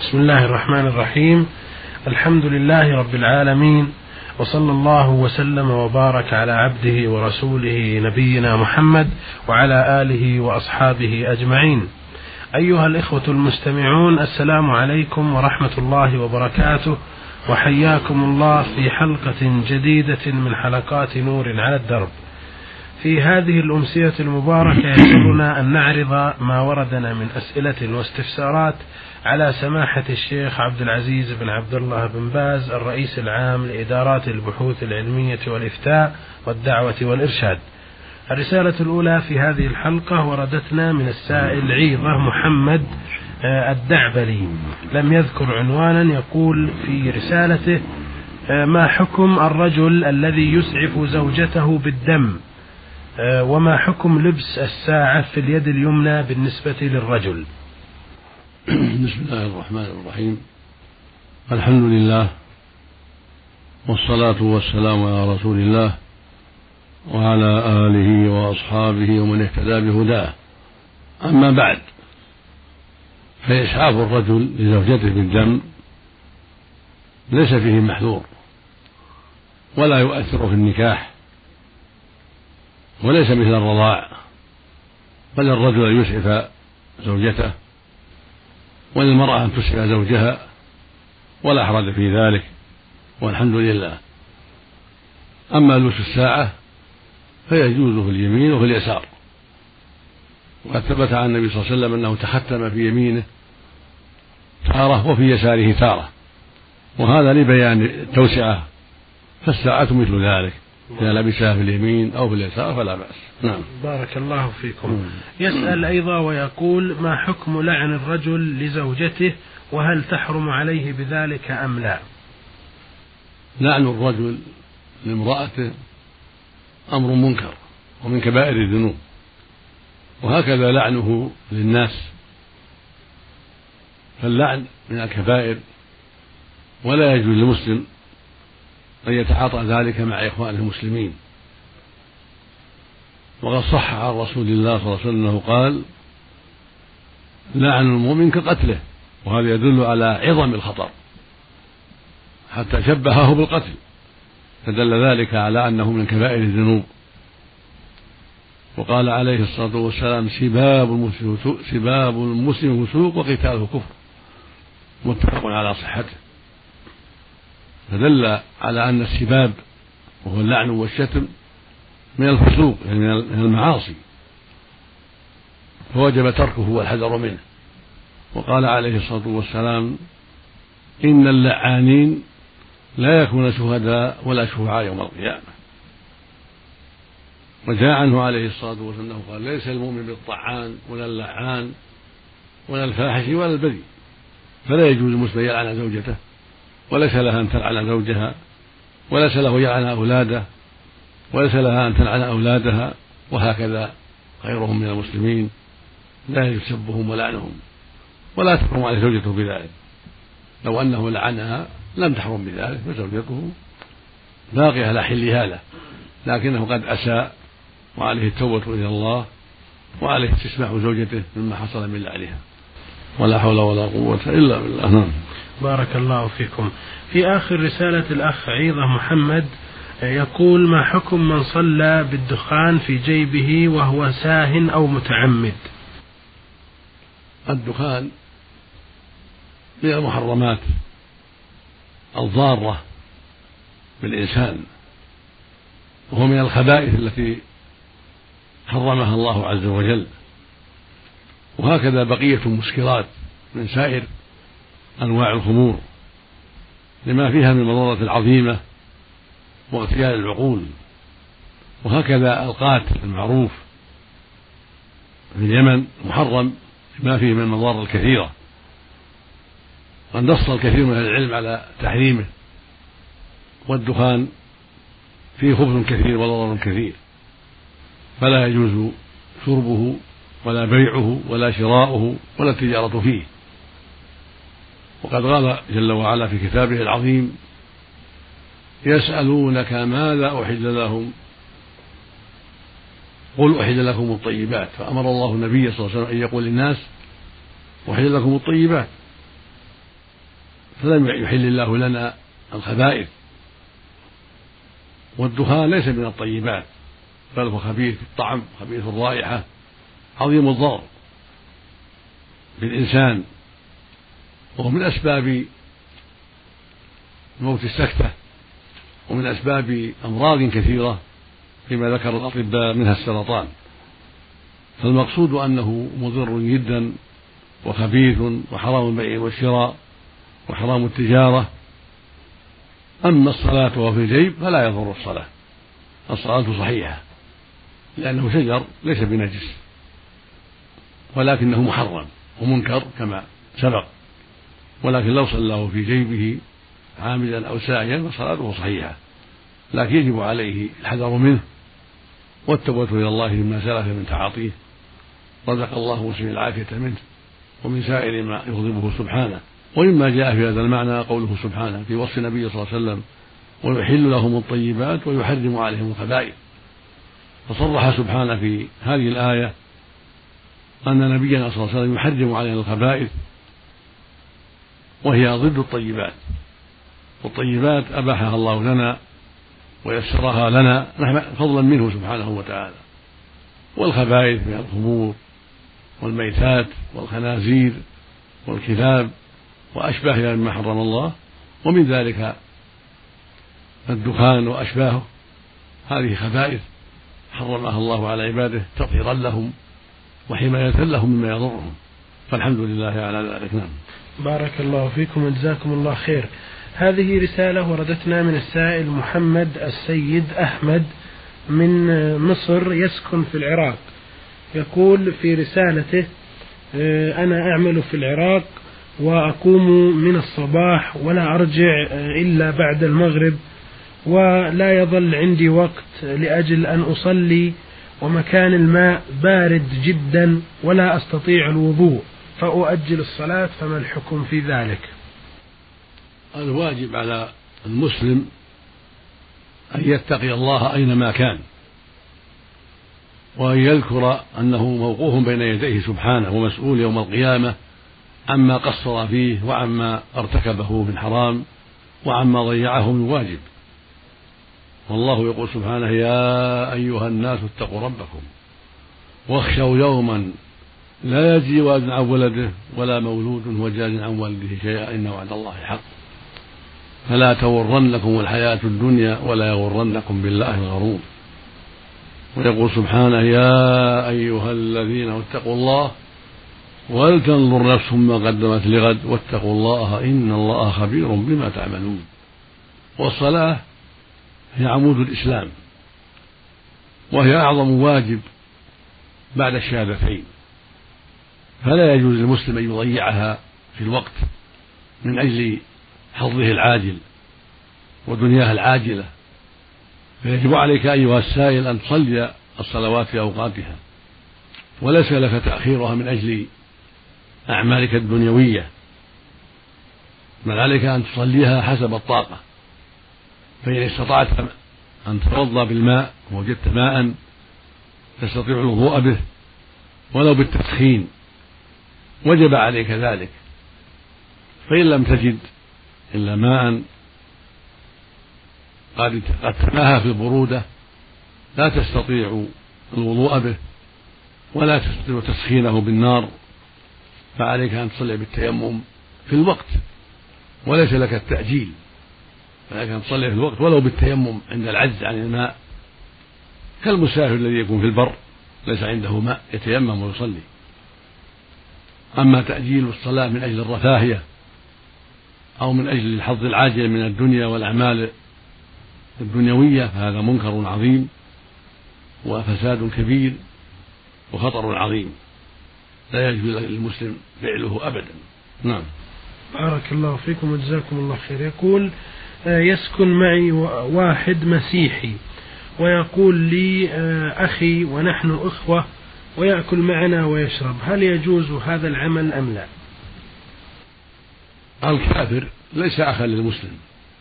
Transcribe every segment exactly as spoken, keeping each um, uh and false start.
بسم الله الرحمن الرحيم. الحمد لله رب العالمين، وصلى الله وسلم وبارك على عبده ورسوله نبينا محمد وعلى آله وأصحابه أجمعين. أيها الإخوة المستمعون، السلام عليكم ورحمة الله وبركاته، وحياكم الله في حلقة جديدة من حلقات نور على الدرب. في هذه الأمسية المباركة يسرنا أن نعرض ما وردنا من أسئلة واستفسارات على سماحة الشيخ عبد العزيز بن عبد الله بن باز، الرئيس العام لإدارات البحوث العلمية والإفتاء والدعوة والإرشاد. الرسالة الأولى في هذه الحلقة وردتنا من السائل عيضة محمد الدعبلي، لم يذكر عنوانا. يقول في رسالته: ما حكم الرجل الذي يسعف زوجته بالدم؟ وما حكم لبس الساعة في اليد اليمنى بالنسبة للرجل؟ بسم الله الرحمن الرحيم. الحمد لله والصلاة والسلام على رسول الله وعلى آله وأصحابه ومن اهتدى بهداه. أما بعد، فإسعاف الرجل لزوجته بالدم ليس فيه محذور، ولا يؤثر في النكاح، وليس مثل الرضاع، بل الرجل أن يسعف زوجته وللمرأة أن تسعف زوجها، ولا حرج في ذلك، والحمد لله. أما لبس الساعة فيجوز في اليمين وفي اليسار، وقد ثبت عن النبي صلى الله عليه وسلم أنه تختم في يمينه تارة وفي يساره تارة، وهذا لبيان التوسعة، فالساعة مثل ذلك، إذا لبسها في اليمين أو في اليسار فلا بأس. نعم. بارك الله فيكم. مم. يسأل أيضا ويقول: ما حكم لعن الرجل لزوجته، وهل تحرم عليه بذلك أم لا؟ لعن الرجل لامرأته أمر منكر ومن كبائر الذنوب، وهكذا لعنه للناس، فاللعن من الكبائر، ولا يجوز للمسلم أن يتعاطى ذلك مع إخوانه المسلمين. وقد صح عن رسول الله صلى الله عليه وسلم أنه قال: لعن المؤمن كقتله، وهذا يدل على عظم الخطر، حتى شبهه بالقتل، فدل ذلك على أنه من كبائر الذنوب. وقال عليه الصلاة والسلام: سباب المسلم سباب المسلم فسوق وقتاله كفر، متفق على صحته. فدل على أن السباب وهو اللعن والشتم من الفسوق، يعني من المعاصي، فوجب تركه والحذر منه. وقال عليه الصلاة والسلام: إن اللعانين لا يكون شهداء ولا شفعاء يوم القيامة. وجاء عنه عليه الصلاة والسلام قال: ليس المؤمن بالطعان ولا اللعان ولا الفاحش ولا البذيء. فلا يجوز المسلم يلعن زوجته، وليس لها أن تلعن زوجها، وليس له يلعن أولاده، وليس لها أن تلعن أولادها، وهكذا غيرهم من المسلمين لا يجوز سبهم ولعنهم، ولا تحرم عليه زوجته بذلك. لو أنه لعنها لم تحرم بذلك، فزوجته باقية على حلها له، لكنه قد أساء، وعليه التوبة إلى الله، وعليه استسماح زوجته مما حصل من لعنها، ولا حول ولا قوة إلا بالله. نعم. بارك الله فيكم. في آخر رسالة الأخ عيضة محمد يقول: ما حكم من صلى بالدخان في جيبه وهو ساهٍ أو متعمد؟ الدخان من المحرمات الضارة بالإنسان، وهو من الخبائث التي حرمها الله عز وجل، وهكذا بقية المسكرات من سائر أنواع الخمور، لما فيها من المضرة العظيمة واغتيال العقول. وهكذا القاتل المعروف في اليمن محرم ما فيه من المضار الكثيرة، قد نص الكثير من العلم على تحريمه. والدخان فيه خبث كثير وضرر كثير، فلا يجوز شربه ولا بيعه ولا شراؤه ولا التجارة فيه. وقد قال جل وعلا في كتابه العظيم: يسألونك ماذا أحل لهم قل أحل لكم الطيبات. فأمر الله النبي صلى الله عليه وسلم أن يقول للناس: أحل لكم الطيبات. فلم يحل الله لنا الخبائث، والدخان ليس من الطيبات بل هو خبيث في الطعم، خبيث في الرائحة، عظيم الضرر بالإنسان، وهو من أسباب موت السكتة ومن أسباب أمراض كثيرة فيما ذكر الأطباء منها السرطان. فالمقصود أنه مضر جدا وخبيث وحرام البيع والشراء وحرام التجارة. أما الصلاة وهو في الجيب فلا يضر الصلاة، الصلاة صحيحة لأنه شجر ليس بنجس، ولكنه محرم ومنكر كما سبق، ولكن لو صلاه في جيبه عامدا أو ساعيا فصلاته صحيحة، لكن يجب عليه الحذر منه والتوبة إلى الله مما سلف من تعاطيه، رزق الله مسلم العافية منه ومن سائر ما يغضبه سبحانه. ومما جاء في هذا المعنى قوله سبحانه في وصف النبي صلى الله عليه وسلم: ويحل لهم الطيبات ويحرم عليهم الخبائث. فصرح سبحانه في هذه الآية أن نبينا صلى الله عليه وسلم يحرم علينا الخبائث، وهي ضد الطيبات، والطيبات أباحها الله لنا ويسرها لنا فضلا منه سبحانه وتعالى، والخبائث من الخمور والميتات والخنازير والكلاب وأشباهها مما حرم الله، ومن ذلك الدخان وأشباهه، هذه خبائث حرمها الله على عباده تطهيرا لهم وحماية لهم مما يضرهم، فالحمد لله على ذلك. نعم. بارك الله فيكم وجزاكم الله خير. هذه رسالة وردتنا من السائل محمد السيد أحمد من مصر، يسكن في العراق. يقول في رسالته: أنا أعمل في العراق وأقوم من الصباح ولا أرجع إلا بعد المغرب، ولا يظل عندي وقت لأجل أن أصلي، ومكان الماء بارد جدا ولا أستطيع الوضوء فأؤجل الصلاة، فما الحكم في ذلك؟ الواجب على المسلم أن يتقي الله أينما كان، وأن يذكر أنه موقوف بين يديه سبحانه ومسؤول يوم القيامة عما قصر فيه وعما ارتكبه من حرام وعما ضيعه من واجب. والله يقول سبحانه: يا أيها الناس اتقوا ربكم واخشوا يوما لا يجزي والد عن ولده ولا مولود هو جاز عن والده شيئا إن وعد الله حق فلا تغرنكم الحياة الدنيا ولا يغرنكم بالله الغرور. ويقول سبحانه: يا أيها الذين اتقوا الله ولتنظر نفس ما قدمت لغد واتقوا الله إن الله خبير بما تعملون. والصلاة هي عمود الإسلام، وهي أعظم واجب بعد الشهادتين، فلا يجوز للمسلم أن يضيعها في الوقت من أجل حظه العاجل ودنياه العاجلة، فيجب عليك أيها السائل أن تصلي الصلوات في أوقاتها، وليس لك تأخيرها من أجل أعمالك الدنيوية، بل عليك أن تصليها حسب الطاقة. فإن استطعت أن تتوضأ بالماء ووجدت ماء تستطيع الوضوء به ولو بالتسخين وجب عليك ذلك. فإن لم تجد إلا ماء قد تناهى في البرودة لا تستطيع الوضوء به ولا تستطيع تسخينه بالنار، فعليك أن تصلي بالتيمم في الوقت، وليس لك التأجيل، فعليك أن تصلي في الوقت ولو بالتيمم عند العجز عن الماء، كالمسافر الذي يكون في البر ليس عنده ماء يتيمم ويصلي. أما تأجيل الصلاة من أجل الرفاهية أو من أجل الحظ العاجل من الدنيا والأعمال الدنيوية فهذا منكر عظيم وفساد كبير وخطر عظيم لا يجوز للمسلم فعله أبدا. نعم. بارك الله فيكم وجزاكم الله خير. يقول: يسكن معي واحد مسيحي ويقول لي أخي ونحن أخوة ويأكل معنا ويشرب، هل يجوز هذا العمل أم لا؟ الكافر ليس أخا للمسلم،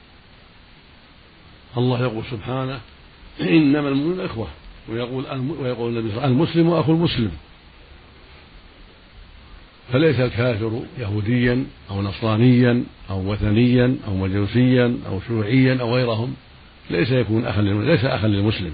الله يقول سبحانه: إنما المؤمنون إخوة، ويقول ويقول النبي صلى الله عليه وسلم: المسلم أخو المسلم. فليس الكافر يهوديا أو نصرانيا أو وثنيا أو مجوسيا أو شيوعيا أو غيرهم، ليس يكون أخا ليس أخا للمسلم،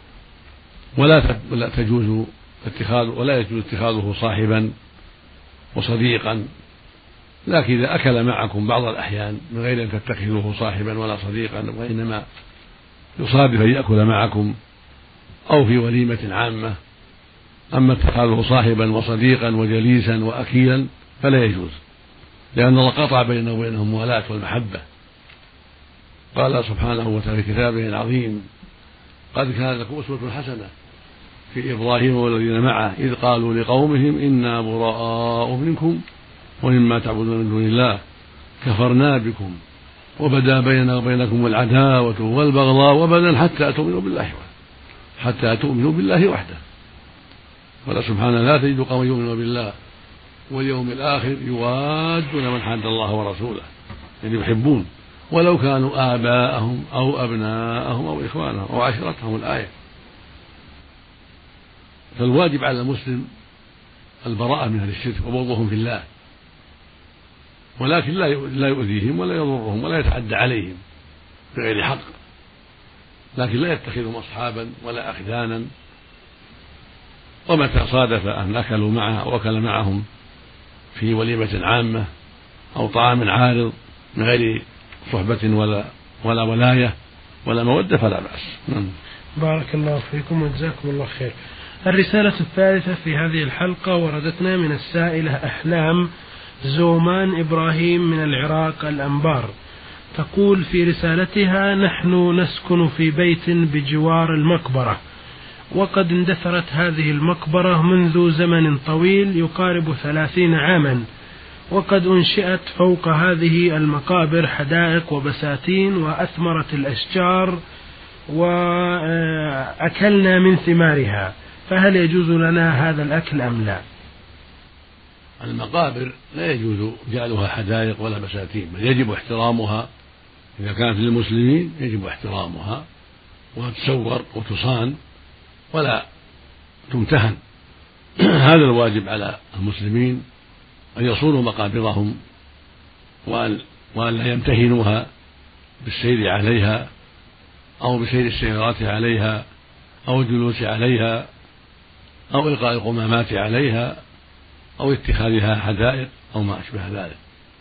ولا تجوز اتخاذ ولا يجوز اتخاذه صاحبا وصديقا. لكن إذا أكل معكم بعض الأحيان من غير أن تتخذوه صاحبا ولا صديقا، وإنما يصادف أن يأكل معكم أو في وليمة عامة، أما اتخاذه صاحبا وصديقا وجليسا وأكيلا فلا يجوز، لأن الله قطع بينه وبينهم الموالاة والمحبة. قال سبحانه وتعالى في كتابه العظيم: قد كان لكم أسوة حسنة في إبراهيم والذين معه إذ قالوا لقومهم إنا براء منكم ومما تعبدون من دون الله كفرنا بكم وبدا بيننا وبينكم العداوة والبغضاء وبدا حتى تؤمنوا بالله وحده حتى تؤمنوا بالله وحده. قال سبحانه: لا تجد قوما يؤمنون بالله واليوم الآخر يوادون من حاد الله ورسوله، يعني يحبون ولو كانوا آباءهم أو أبناءهم أو إخوانهم أو عشيرتهم. الآية. فالواجب على المسلم البراءة من أهل الشرك وبغضهم في الله، ولكن لا يؤذيهم ولا يضرهم ولا يتعدى عليهم بغير حق، لكن لا يتخذهم أصحابا ولا أخدانا. ومتى صادف أن أكلوا معه أو أكل معهم في وليمة عامة أو طعام عارض من غير صحبة ولا ولا ولاية ولا مودة فلا بأس. بارك الله فيكم وجزاكم الله خير. الرسالة الثالثة في هذه الحلقة وردتنا من السائلة أحلام زومان إبراهيم من العراق الأنبار، تقول في رسالتها: نحن نسكن في بيت بجوار المقبرة، وقد اندثرت هذه المقبرة منذ زمن طويل يقارب ثلاثين عاما، وقد أنشئت فوق هذه المقابر حدائق وبساتين وأثمرت الأشجار وأكلنا من ثمارها، فهل يجوز لنا هذا الأكل أم لا؟ المقابر لا يجوز جعلها حدائق ولا بساتين، بل يجب احترامها. إذا كانت للمسلمين يجب احترامها وتسور وتصان ولا تمتهن. هذا الواجب على المسلمين، أن يصونوا مقابرهم وأن لا يمتهنوها بالسير عليها أو بسير السيارات عليها أو الجلوس عليها أو إلقاء القمامات عليها أو اتخاذها حدائق أو ما أشبه ذلك.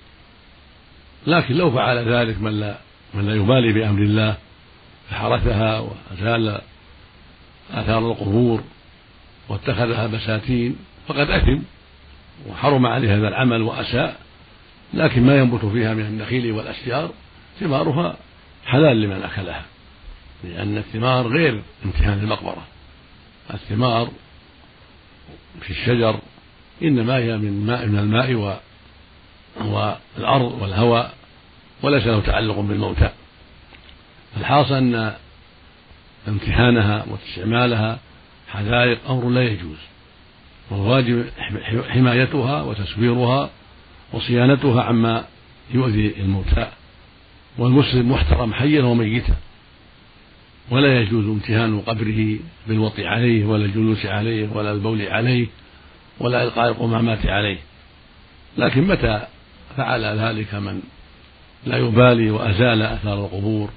لكن لو فعل ذلك من لا, من لا يبالي بأمر الله فحرثها وأزال آثار القبور واتخذها بساتين فقد أثم وحرم عليه هذا العمل وأساء. لكن ما ينبت فيها من النخيل والأشجار ثمارها حلال لمن أكلها، لأن الثمار غير امتهان المقبرة. الثمار في الشجر إنما هي من ماء من الماء والأرض والهواء، وليس له تعلق بالموتى. الحاصل أن امتهانها واستعمالها حدائق أمر لا يجوز، والواجب حمايتها وتسويرها وصيانتها عما يؤذي الموتى. والمسلم محترم حيا وميتا، ولا يجوز امتهان قبره بالوطي عليه ولا الجلوس عليه ولا البول عليه ولا إلقاء القمامات عليه. لكن متى فعل ذلك من لا يبالي وأزال أثار القبور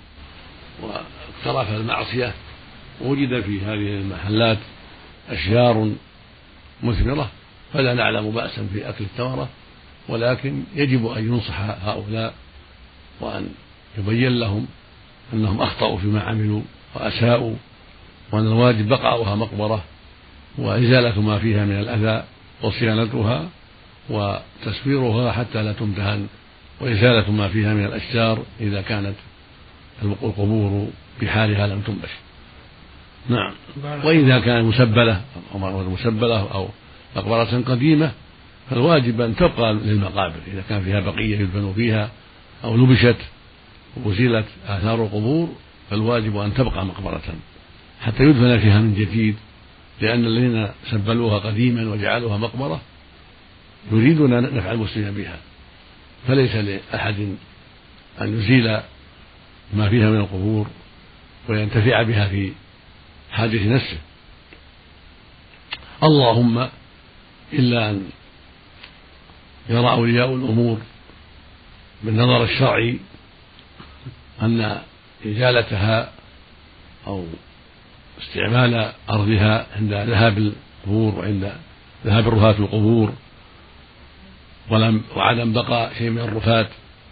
واقترف المعصية ووجد في هذه المحلات أشجار مثمرة فلا نعلم بأسا في أكل الثمرة، ولكن يجب أن ينصح هؤلاء وأن يبين لهم أنهم أخطأوا فيما عملوا وأساءوا، وأن الواجب بقاؤها مقبرة وإزالة ما فيها من الأذى وصيانتها وتسويرها حتى لا تمتهن، وإزالة ما فيها من الأشجار إذا كانت القبور بحالها لم تنبش. نعم. وإذا كانت مسبلة أو مسبلة أو مقبرة قديمة فالواجب أن تبقى للمقابر إذا كان فيها بقية يدفن فيها أو نبشت وأزيلت آثار القبور، فالواجب أن تبقى مقبرة حتى يدفن فيها من جديد، لأن الذين سبلوها قديما وجعلوها مقبرة يريدون نفع المسلمين بها، فليس لأحد أن يزيل ما فيها من القبور وينتفع بها في حاجة نفسه، اللهم إلا أن يرى أولياء الأمور بالنظر الشرعي أن إزالتها أو استعمال أرضها عند ذهاب القبور وعند ذهاب الرفاة القبور ولم وعدم بقاء شيء من الرفاة،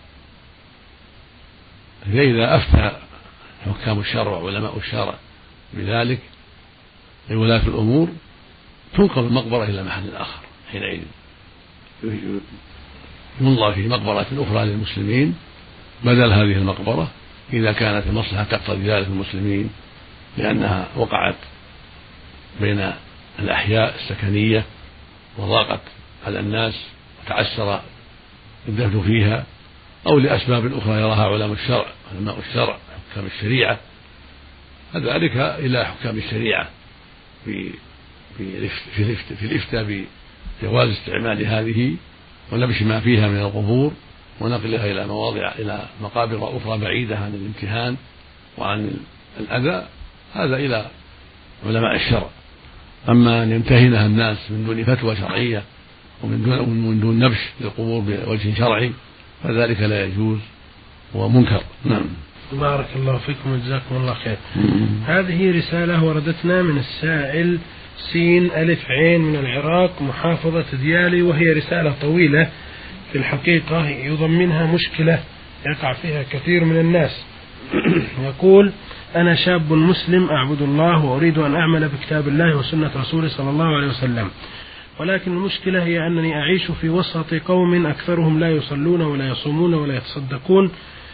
فإذا أفتى حكام الشرع وعلماء الشرع بذلك لولاة الأمور تنقل المقبرة إلى محل آخر، حينئذ ينظر في مقبرة أخرى للمسلمين بدل هذه المقبرة إذا كانت المصلحة تقتضي ذلك المسلمين، لأنها وقعت بين الأحياء السكنية وضاقت على الناس وتعسر الدفن فيها، أو لأسباب أخرى يراها علماء الشرع علماء الشرع حكام الشريعة، فذلك إلى حكام الشريعة في في في الإفتاء بجواز استعمال هذه ونبش ما فيها من القبور ونقلها إلى مواضع إلى مقابر أخرى بعيدة عن الامتهان وعن الأذى، هذا إلى علماء الشرع. أما أن يمتهنها الناس من دون فتوى شرعية ومن دون من دون نبش للقبور بوجه شرعي فذلك لا يجوز ومنكر. نعم. بارك الله فيكم وجزاكم الله خير. هذه رسالة وردتنا من السائل سين ألف عين من العراق محافظة ديالي، وهي رسالة طويلة في الحقيقة يضمنها مشكلة يقع فيها كثير من الناس. يقول: أنا شاب مسلم أعبد الله وأريد أن أعمل بكتاب الله وسنة رسوله صلى الله عليه وسلم، ولكن المشكلة هي أنني أعيش في وسط قوم أكثرهم لا يصلون ولا يصومون ولا يتصدقون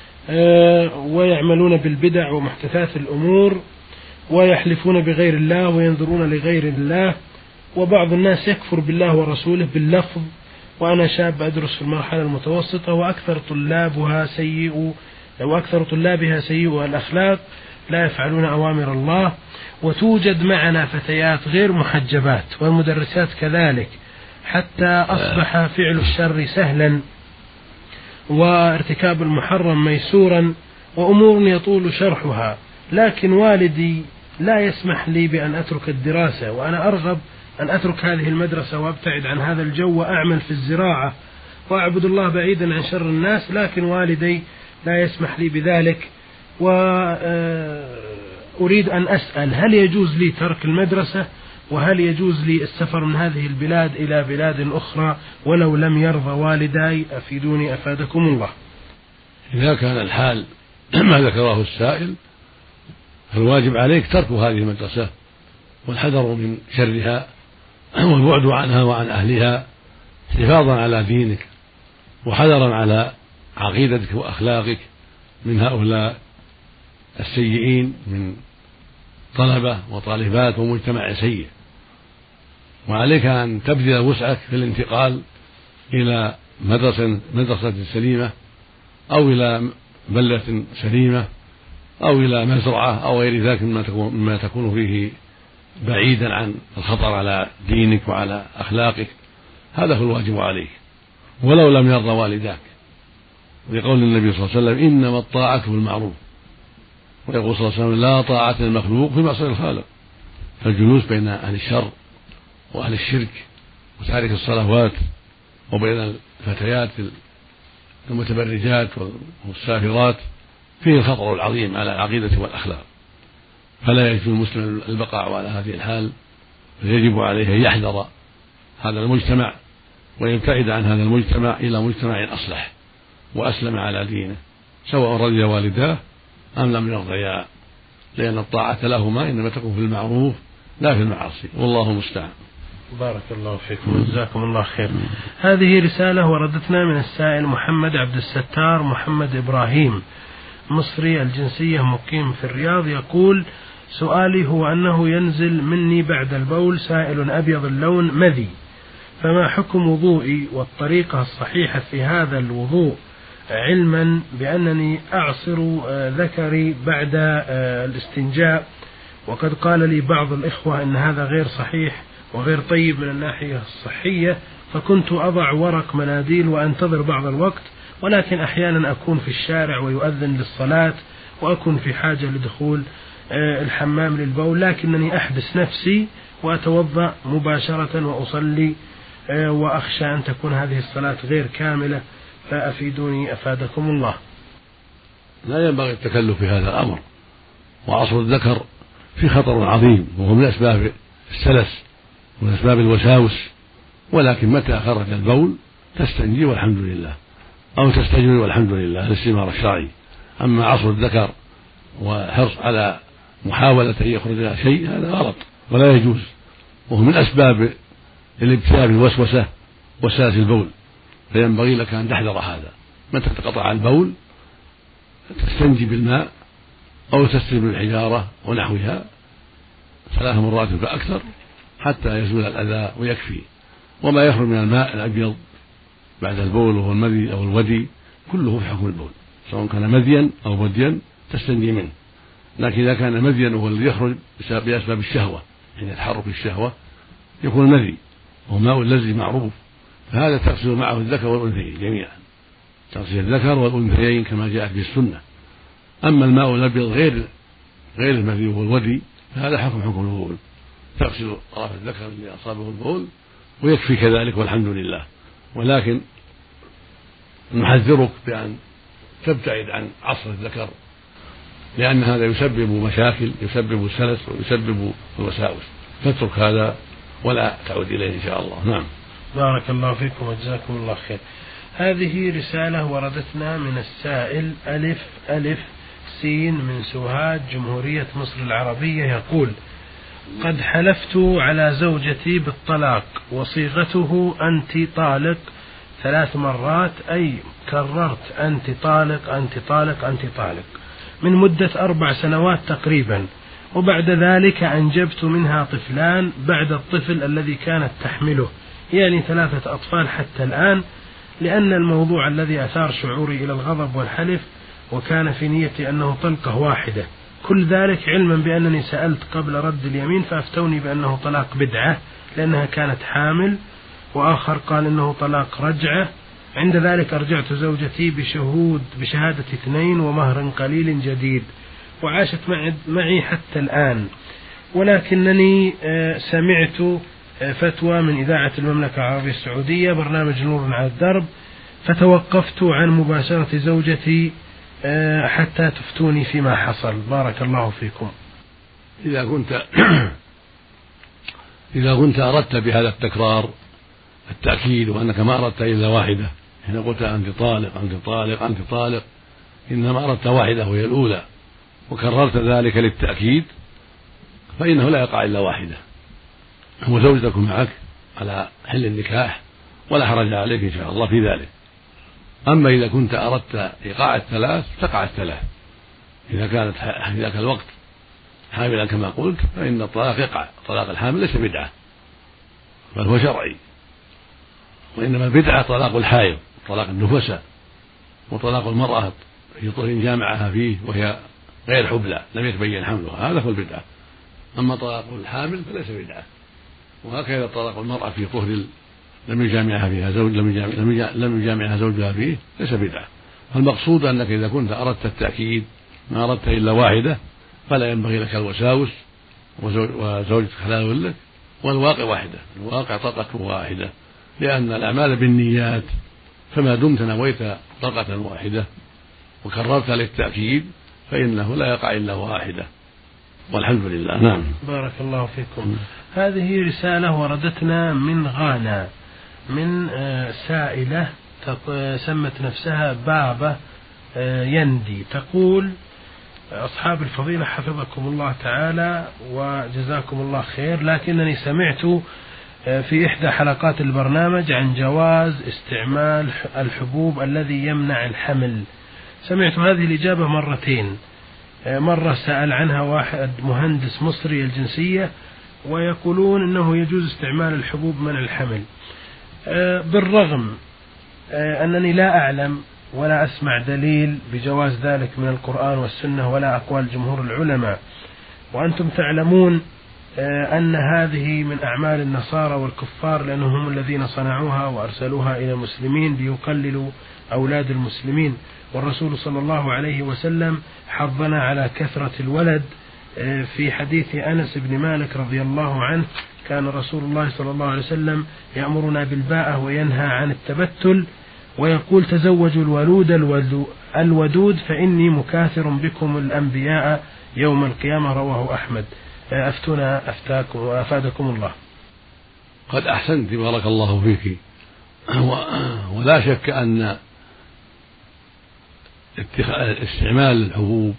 ويعملون بالبدع ومحدثات الأمور ويحلفون بغير الله وينذرون لغير الله، وبعض الناس يكفر بالله ورسوله باللفظ، وأنا شاب أدرس في المرحلة المتوسطة وأكثر طلابها سيء وأكثر طلابها سيء الأخلاق لا يفعلون أوامر الله، وتوجد معنا فتيات غير محجبات والمدرسات كذلك، حتى أصبح فعل الشر سهلا وارتكاب المحرم ميسورا وأمور يطول شرحها، لكن والدي لا يسمح لي بأن أترك الدراسة، وأنا أرغب أن أترك هذه المدرسة وأبتعد عن هذا الجو وأعمل في الزراعة وأعبد الله بعيدا عن شر الناس، لكن والدي لا يسمح لي بذلك، وأريد أن أسأل هل يجوز لي ترك المدرسة، وهل يجوز لي السفر من هذه البلاد إلى بلاد أخرى ولو لم يرضى والداي؟ أفيدوني أفادكم الله. إذا كان الحال ما ذكره السائل فالواجب عليك ترك هذه المدرسة والحذر من شرها والبعد عنها وعن أهلها حفاظا على دينك وحذرا على عقيدتك وأخلاقك من هؤلاء السيئين من طلبة وطالبات ومجتمع سيء، وعليك أن تبذل وسعك في الانتقال إلى مدرسة مدرسة سليمة أو إلى بلدة سليمة أو إلى مزرعة أو غير ذلك مما تكون فيه بعيدا عن الخطر على دينك وعلى أخلاقك، هذا هو الواجب عليك ولو لم يرضى والداك، لقول النبي صلى الله عليه وسلم: إنما الطاعة في المعروف، ويقول صلى الله عليه وسلم: لا طاعة للمخلوق في معصية الخالق. فالجلوس بين أهل الشر وأهل الشرك وتارك الصلوات وبين الفتيات المتبرجات والسافرات فيه الخطر العظيم على العقيدة والأخلاق، فلا يجوز المسلم البقاء على هذه الحال، فيجب عليه أن يحذر هذا المجتمع ويبتعد عن هذا المجتمع إلى مجتمع أصلح وأسلم على دينه، سواء رضي والداه أم لم يرضيا، لأن الطاعة لهما إنما تكون في المعروف لا في المعاصي، والله المستعان. بارك الله فيكم وجزاكم الله خير. هذه رسالة وردتنا من السائل محمد عبد الستار محمد إبراهيم، مصري الجنسية مقيم في الرياض، يقول: سؤالي هو أنه ينزل مني بعد البول سائل أبيض اللون مذي، فما حكم وضوئي والطريقة الصحيحة في هذا الوضوء، علما بأنني أعصر ذكري بعد الاستنجاء، وقد قال لي بعض الإخوة أن هذا غير صحيح وغير طيب من الناحية الصحية، فكنت أضع ورق مناديل وأنتظر بعض الوقت، ولكن أحيانا أكون في الشارع ويؤذن للصلاة وأكون في حاجة لدخول الحمام للبول، لكنني أحبس نفسي وأتوضأ مباشرة وأصلي وأخشى أن تكون هذه الصلاة غير كاملة، فأفيدوني أفادكم الله. لا ينبغي التكلف في هذا الأمر، وعصر الذكر في خطر عظيم، وهو من أسباب السلس ومن أسباب الوساوس، ولكن متى خرج البول تستنجي والحمد لله، أو تستجمل والحمد لله الاستمرار الشرعي. أما عصر الذكر والحرص على محاولة أن يخرج شيء هذا غلط ولا يجوز، وهو من أسباب الابتلاء بالوسوسة وساس البول، فينبغي لك أن تحذر هذا. متى تقطع البول تستنجي بالماء أو تستلم بالحجارة ونحوها ثلاث مرات فأكثر حتى يزول الأذى ويكفي. وما يخرج من الماء الأبيض بعد البول وهو المذي أو الودي كله في حكم البول، سواء كان مذيا أو وديا تستنجي منه. لكن إذا كان مذيا وهو الذي يخرج بأسباب الشهوة، حين يتحرك الشهوة يكون مذي وهو ماء لذي معروف، فهذا تغسل معه الذكر والأنثيين جميعا، تغسل الذكر والأنثيين كما جاءت به السنة. أما الماء الأبيض غير غير المذي وهو الودي فهذا حكم حكم البول، تغسل طرف الذكر الذي أصابه البول ويكفي كذلك والحمد لله. ولكن نحذرك بأن تبتعد عن عصر الذكر، لأن هذا يسبب مشاكل، يسبب السلس ويسبب الوساوس، فاترك هذا ولا تعود إليه إن شاء الله. نعم. بارك الله فيكم وجزاكم الله خير. هذه رسالة وردتنا من السائل ألف ألف سين من سوهاج جمهورية مصر العربية، يقول: قد حلفت على زوجتي بالطلاق وصيغته أنت طالق ثلاث مرات، أي كررت أنت طالق أنت طالق أنت طالق من مدة أربع سنوات تقريبا، وبعد ذلك أنجبت منها طفلان بعد الطفل الذي كانت تحمله، يعني ثلاثة أطفال حتى الآن، لأن الموضوع الذي أثار شعوري إلى الغضب والحلف، وكان في نيتي أنه طلقة واحدة، كل ذلك علما بأنني سألت قبل رد اليمين فأفتوني بأنه طلاق بدعة لأنها كانت حامل، وآخر قال أنه طلاق رجعة. عند ذلك أرجعت زوجتي بشهود بشهادة اثنين ومهر قليل جديد، وعاشت معي حتى الآن، ولكنني سمعت فتوى من إذاعة المملكة العربية السعودية برنامج نور على الدرب، فتوقفت عن مباشرة زوجتي حتى تفتوني فيما حصل. بارك الله فيكم. إذا كنت إذا كنت أردت بهذا التكرار التأكيد، وأنك ما أردت إلا واحدة، حين قلت أنت طالق أنت طالق أنت طالق، إنما أردت واحدة وهي الأولى، وكررت ذلك للتأكيد، فإنه لا يقع إلا واحدة، وزوجتك معك على حل النكاح ولا حرج عليك إن شاء الله في ذلك. أما إذا كنت أردت إيقاع الثلاث تقع الثلاث، إذا كانت في ذاك الوقت حاملا كما قلت فإن الطلاق يقع. طلاق الحامل ليس بدعة بل هو شرعي، وإنما البدعة طلاق الحائض، طلاق النفساء، وطلاق المرأة في طهر جامعها فيه وهي غير حبلى لم يتبين حملها، هذا هو البدعة. أما طلاق الحامل فليس بدعة. وهكذا طلاق المرأة في طهر لم يجامعها فيها زوج لم يجامع لم يجامعها زوجها فيه ليس بدعة. فالمقصود أنك إذا كنت أردت التأكيد ما أردت إلا واحدة فلا ينبغي لك الوساوس، وزوجتك حلال لك، والواقع واحدة، الواقع طلقة واحدة، لأن الأعمال بالنيات، فما دمت نويت طلقة واحدة وكررت للتأكيد فإنه لا يقع إلا واحدة والحمد لله. نعم. بارك الله فيكم. هذه رسالة وردتنا من غانا من سائلة سمت نفسها بابا يندي، تقول: أصحاب الفضيلة حفظكم الله تعالى وجزاكم الله خير، لكنني سمعت في إحدى حلقات البرنامج عن جواز استعمال الحبوب الذي يمنع الحمل. سمعت هذه الإجابة مرتين، مرة سأل عنها واحد مهندس مصري الجنسية ويقولون أنه يجوز استعمال الحبوب منع الحمل، بالرغم أنني لا أعلم ولا أسمع دليل بجواز ذلك من القرآن والسنة ولا أقوال جمهور العلماء، وأنتم تعلمون أن هذه من أعمال النصارى والكفار، لأنهم هم الذين صنعوها وأرسلوها إلى المسلمين ليقللوا أولاد المسلمين، والرسول صلى الله عليه وسلم حضنا على كثرة الولد في حديث أنس بن مالك رضي الله عنه كان رسول الله صلى الله عليه وسلم يأمرنا بالباءة وينهى عن التبتل ويقول تزوجوا الولود الودود فإني مكاثر بكم الأنبياء يوم القيامة، رواه أحمد. أفتنا أفتاكم وأفادكم الله. قد أحسنت بارك الله فيك. ولا شك أن استعمال الحبوب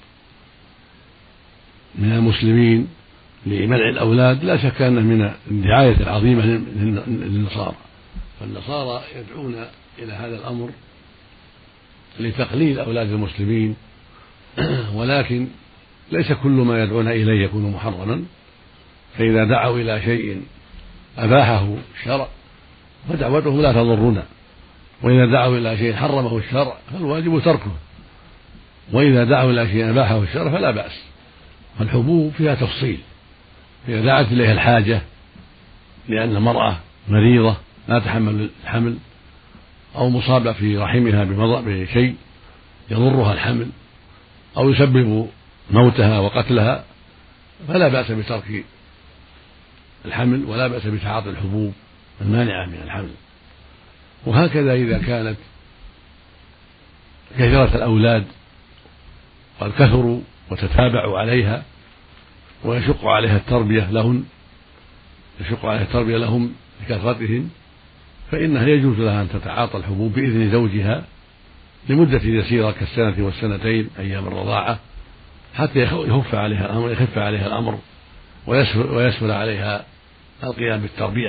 من المسلمين لمنع الأولاد لا شك أنه من الدعاية العظيمة للنصارى، فالنصارى يدعون إلى هذا الأمر لتقليل أولاد المسلمين، ولكن ليس كل ما يدعون إليه يكون محرما، فإذا دعوا إلى شيء أباحه الشرع فدعوتهم لا تضرنا، وإذا دعوا إلى شيء حرمه الشرع فالواجب تركه، وإذا دعوا إلى شيء أباحه الشرع فلا بأس. فالحبوب فيها تفصيل، إذا دعت إليها الحاجة لأن المرأة مريضة لا تحمل الحمل أو مصابة في رحمها بشيء يضرها الحمل أو يسبب موتها وقتلها فلا بأس بترك الحمل ولا بأس بتعاطي الحبوب المانعة من الحمل. وهكذا إذا كانت كثرة الأولاد قد كثروا وتتابعوا عليها ويشق عليها التربية لهن يشق عليها التربية لهم لكثرتهم فإنها يجوز لها أن تتعاطى الحبوب بإذن زوجها لمدة يسيرة كالسنة والسنتين أيام الرضاعة حتى يخف عليها الأمر يخف عليها الأمر ويسهل, ويسهل عليها القيام بالتربية.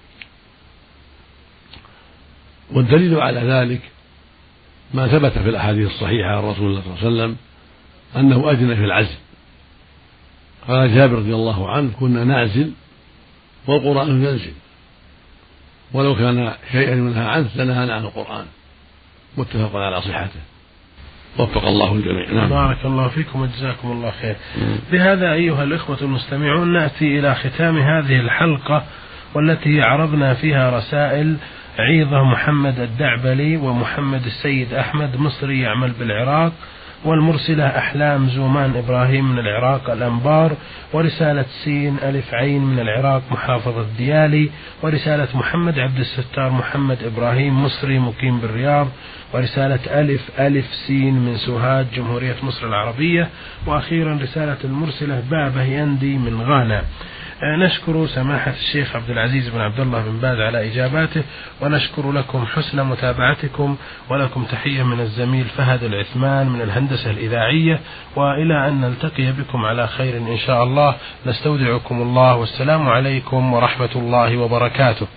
والدليل على ذلك ما ثبت في الأحاديث الصحيحة عن رسول الله صلى الله عليه وسلم أنه أذن في العزل. قال جابر رضي الله عنه كنا نعزل والقرآن ينزل ولو كان شيئا ينهى عنه لنهانا عن القرآن، متفق على صحته. وفق الله الجميع. نعم. بارك الله فيكم وجزاكم الله خير. بهذا أيها الإخوة المستمعون نأتي إلى ختام هذه الحلقة والتي عرضنا فيها رسائل عيضة محمد الدعبلي ومحمد السيد أحمد مصري يعمل بالعراق، والمرسلة أحلام زومان إبراهيم من العراق الأنبار، ورسالة سين ألف عين من العراق محافظة ديالي، ورسالة محمد عبد الستار محمد إبراهيم مصري مقيم بالرياض، ورسالة ألف ألف سين من سوهاج جمهورية مصر العربية، وأخيرا رسالة المرسلة بابه يندي من غانا. نشكر سماحة الشيخ عبد العزيز بن عبد الله بن باز على إجاباته، ونشكر لكم حسن متابعتكم، ولكم تحية من الزميل فهد العثمان من الهندسة الإذاعية، وإلى أن نلتقي بكم على خير إن شاء الله نستودعكم الله، والسلام عليكم ورحمة الله وبركاته.